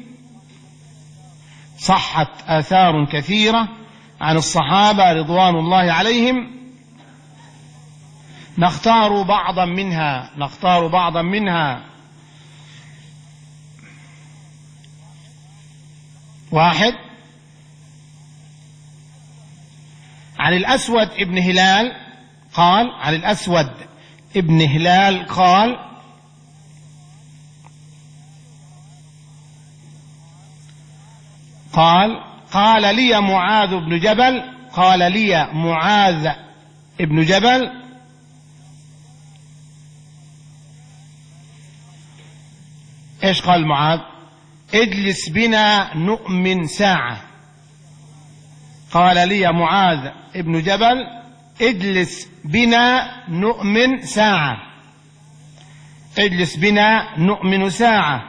صحت آثار كثيرة عن الصحابة رضوان الله عليهم. نختار بعضا منها نختار بعضا منها واحد: عن الأسود ابن هلال قال عن الأسود ابن هلال قال قال قال لي معاذ بن جبل قال لي معاذ ابن جبل ايش قال معاذ؟ اجلس بنا نؤمن ساعة. قال لي معاذ ابن جبل اجلس بنا نؤمن ساعة اجلس بنا نؤمن ساعة.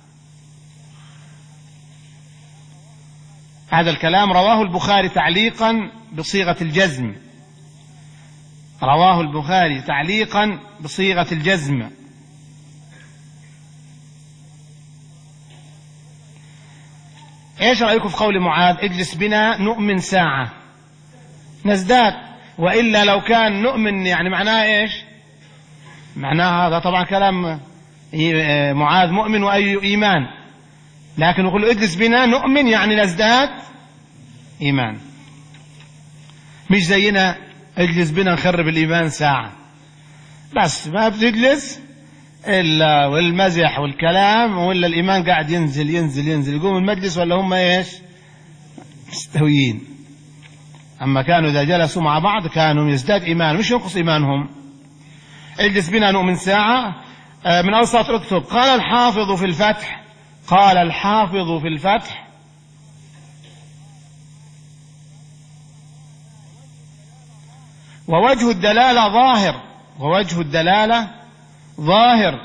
هذا الكلام رواه البخاري تعليقا بصيغة الجزم رواه البخاري تعليقا بصيغة الجزم. ايش رأيكم في قول معاذ اجلس بنا نؤمن ساعة؟ نزداد، وإلا لو كان نؤمن يعني معناه ايش؟ معناه هذا طبعا كلام معاذ مؤمن وأي إيمان، لكن يقول اجلس بنا نؤمن يعني نزداد إيمان، مش زينا اجلس بنا نخرب الإيمان ساعة بس ما بتجلس إلا والمزح والكلام ولا الإيمان قاعد ينزل ينزل ينزل يقوم المجلس ولا هم إيش مستويين. أما كانوا إذا جلسوا مع بعض كانوا يزداد إيمان مش ينقص إيمانهم. اجلس بنا نؤمن ساعة. من أوسط اكتب قال الحافظ في الفتح قال الحافظ في الفتح ووجه الدلالة ظاهر ووجه الدلالة ظاهر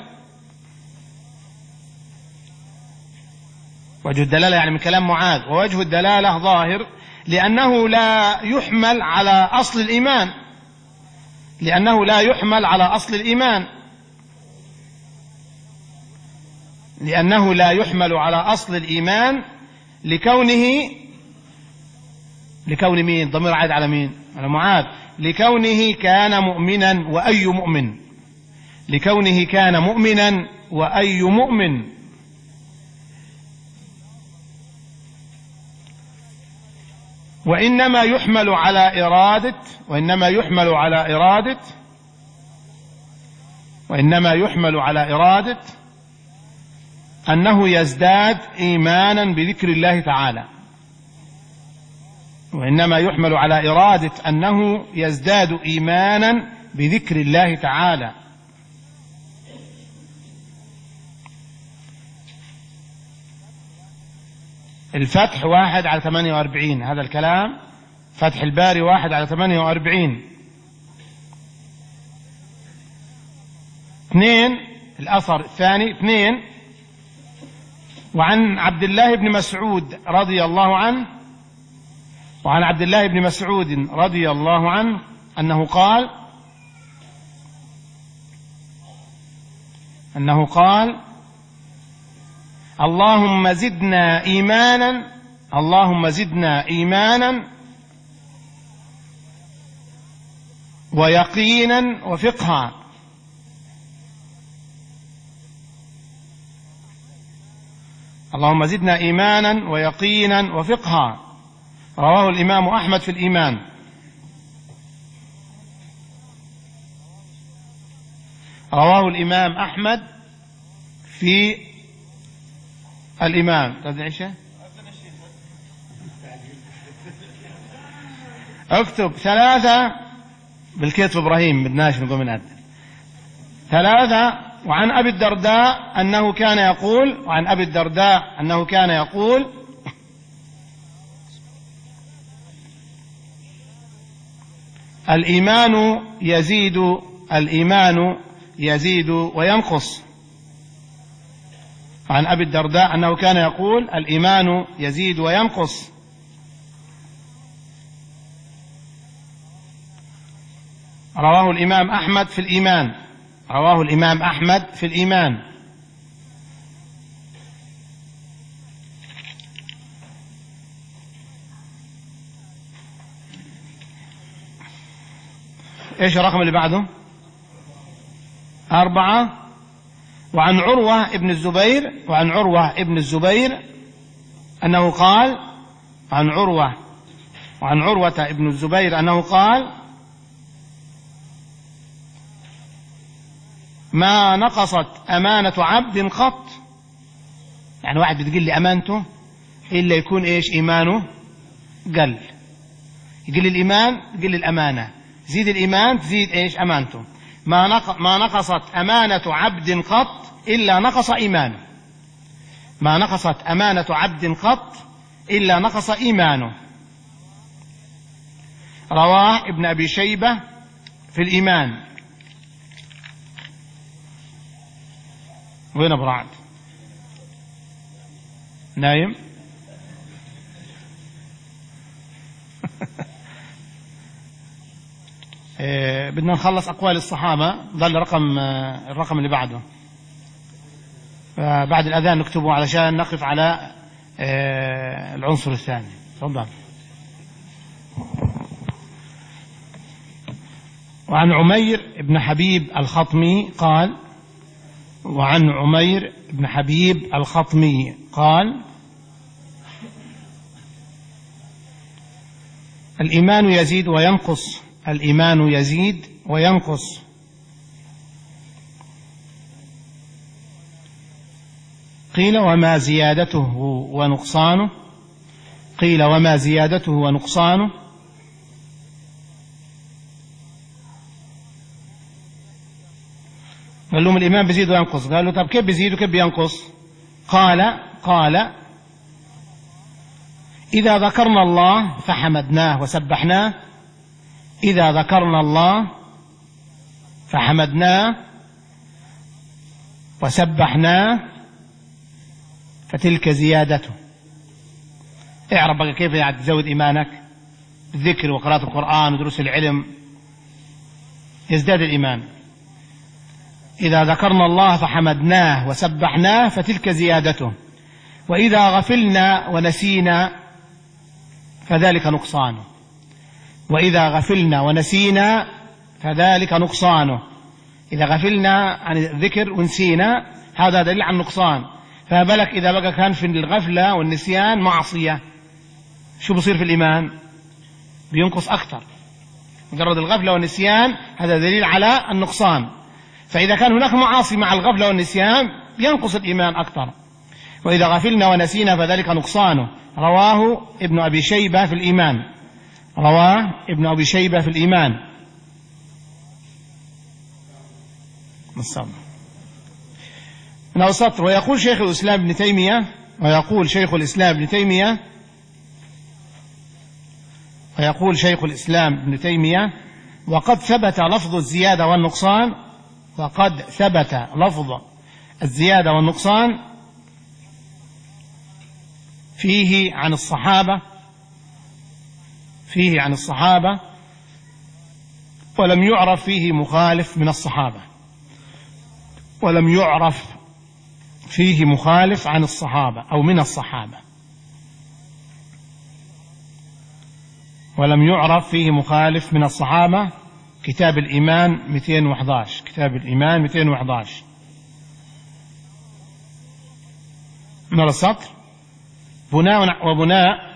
وجه الدلالة يعني من كلام معاذ ووجه الدلالة ظاهر لأنه لا يحمل على أصل الإيمان لأنه لا يحمل على أصل الإيمان لأنه لا يحمل على أصل الإيمان لكونه لكون مين؟ ضمير عائد على مين؟ على معاذ. لكونه كان مؤمنا، وأي مؤمن؟ لكونه كان مؤمنا وأي مؤمن. وإنما يحمل على إرادة وإنما يحمل على إرادة وإنما يحمل على إرادة أنه يزداد إيمانا بذكر الله تعالى. وإنما يحمل على إرادة أنه يزداد إيمانا بذكر الله تعالى. الفتح واحد على ثمانية وأربعين، هذا الكلام فتح الباري واحد على ثمانية وأربعين. اثنين، الأثر الثاني اثنين، وعن عبد الله بن مسعود رضي الله عنه وعن عبد الله بن مسعود رضي الله عنه أنه قال أنه قال اللهم زدنا إيمانا اللهم زدنا إيمانا ويقينا وفقها. اللهم زدنا إيمانا ويقينا وفقها. رواه الإمام أحمد في الإيمان. رواه الإمام أحمد في الإمام. تدعي شيء؟ اكتب ثلاثة بالكتب إبراهيم بدناش نقوم من أدن. ثلاثة. وعن أبي الدرداء أنه كان يقول وعن أبي الدرداء أنه كان يقول الإيمان يزيد الإيمان يزيد وينقص. عن أبي الدرداء أنه كان يقول الإيمان يزيد وينقص. رواه الإمام أحمد في الإيمان. رواه الإمام أحمد في الإيمان. إيش الرقم اللي بعده؟ أربعة. وعن عروة ابن الزبير وعن عروة ابن الزبير أنه قال عن عروة وعن عروة ابن الزبير أنه قال ما نقصت أمانة عبد قط. يعني واحد بتقل لي أمانته إلا يكون إيش إيمانه قل. يقل الإيمان يقل الأمانة، زيد الإيمان تزيد إيش أمانته. ما ما نقصت أمانة عبد قط إلا نقص إيمانه. ما نقصت أمانة عبد قط إلا نقص إيمانه. رواه ابن أبي شيبة في الإيمان. وين أبو رعد؟ نايم؟ إيه بدنا نخلص أقوال الصحابة. ظل رقم الرقم اللي بعده بعد الأذان نكتبه علشان نقف على إيه العنصر الثاني. تفضل. وعن عمير بن حبيب الخطمي قال وعن عمير بن حبيب الخطمي قال الإيمان يزيد وينقص. الإيمان يزيد وينقص. قيل وما زيادته ونقصانه قيل وما زيادته ونقصانه قال لهم الإيمان بيزيد وينقص. قالوا طب كيف بيزيد وكيف بينقص؟ قال قال إذا ذكرنا الله فحمدناه وسبحناه. إذا ذكرنا الله فحمدناه وسبحناه فتلك زيادته. اعرف بقى كيف يعني تزود إيمانك بالذكر وقراءة القرآن ودروس العلم يزداد الإيمان. إذا ذكرنا الله فحمدناه وسبحناه فتلك زيادته. وإذا غفلنا ونسينا فذلك نقصانه، وإذا غفلنا ونسينا فذلك نقصانه. إذا غفلنا عن الذكر ونسينا هذا دليل على النقصان، فما بالك إذا بقى كان في الغفلة والنسيان معصية، شو بصير في الإيمان؟ بينقص أكثر. مجرد الغفلة والنسيان هذا دليل على النقصان، فإذا كان هناك معاصي مع الغفلة والنسيان ينقص الإيمان أكثر. وإذا غفلنا ونسينا فذلك نقصانه. رواه ابن أبي شيبة في الإيمان، رواه ابن أبي شيبة في الإيمان. من السطر. ويقول شيخ الإسلام ابن تيمية ويقول شيخ الإسلام ابن تيمية ويقول شيخ الإسلام ابن تيمية وقد ثبت لفظ الزيادة والنقصان وقد ثبت لفظ الزيادة والنقصان فيه عن الصحابة فيه عن الصحابة ولم يعرف فيه مخالف من الصحابة ولم يعرف فيه مخالف عن الصحابة أو من الصحابة ولم يعرف فيه مخالف من الصحابة. كتاب الإيمان مئتين وأحد عشر، كتاب الإيمان مئتين وأحد عشر من السطر. بناء وبناء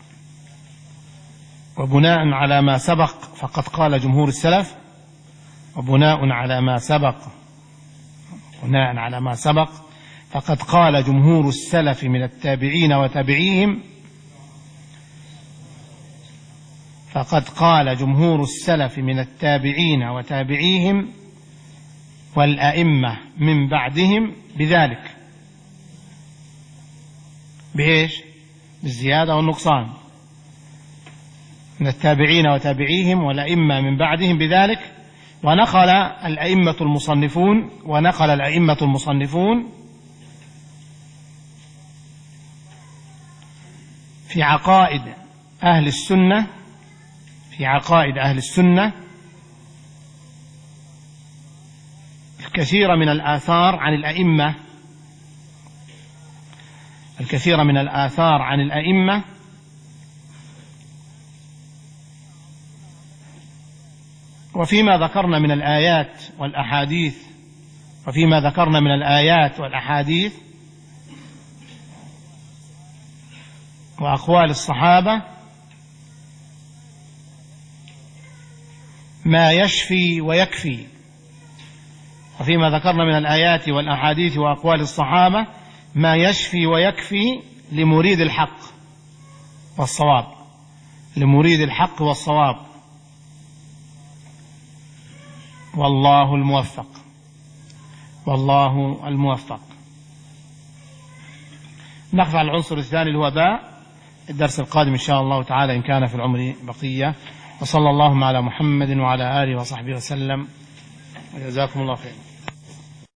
وبناء على ما سبق فقد قال جمهور السلف وبناء على ما سبق بناء على ما سبق فقد قال جمهور السلف من التابعين وتابعيهم فقد قال جمهور السلف من التابعين وتابعيهم والأئمة من بعدهم بذلك. بإيش؟ بالزيادة والنقصان. من التابعين وتابعيهم والأئمة من بعدهم بذلك. ونقل الأئمة المصنفون ونقل الأئمة المصنفون في عقائد أهل السنة في عقائد أهل السنة الكثير من الآثار عن الأئمة الكثير من الآثار عن الأئمة وفيما ذكرنا من الآيات والأحاديث وفيما ذكرنا من الآيات والأحاديث وأقوال الصحابة ما يشفي ويكفي. وفيما ذكرنا من الآيات والأحاديث وأقوال الصحابة ما يشفي ويكفي لمريد الحق والصواب لمريد الحق والصواب والله الموفق والله الموفق. نقف على العنصر الثاني اللي هو باء الدرس القادم إن شاء الله تعالى إن كان في العمر بقية. وصلى اللهم على محمد وعلى آله وصحبه وسلم وجزاكم الله خير.